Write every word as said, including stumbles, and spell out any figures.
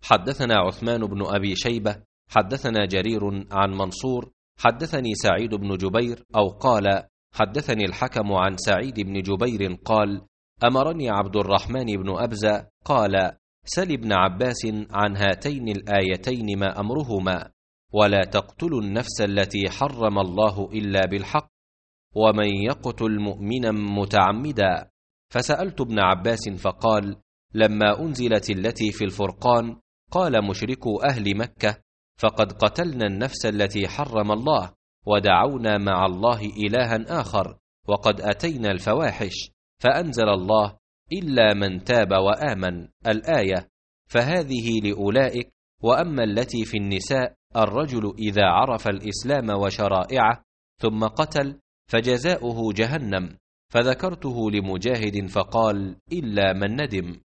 حدثنا عثمان بن أبي شيبة حدثنا جرير عن منصور حدثني سعيد بن جبير أو قال حدثني الحكم عن سعيد بن جبير قال أمرني عبد الرحمن بن أبزة قال سل ابن عباس عن هاتين الآيتين ما أمرهما ولا تقتلوا النفس التي حرم الله إلا بالحق ومن يقتل مؤمنا متعمدا. فسألت ابن عباس فقال لما أنزلت التي في الفرقان قال مشركو أهل مكة فقد قتلنا النفس التي حرم الله ودعونا مع الله إلها آخر وقد أتينا الفواحش فأنزل الله إلا من تاب وآمن الآية. فهذه لأولئك. وأما التي في النساء الرجل إذا عرف الإسلام وشرائعه ثم قتل فجزاؤه جهنم. فذكرته لمجاهد فقال إلا من ندم.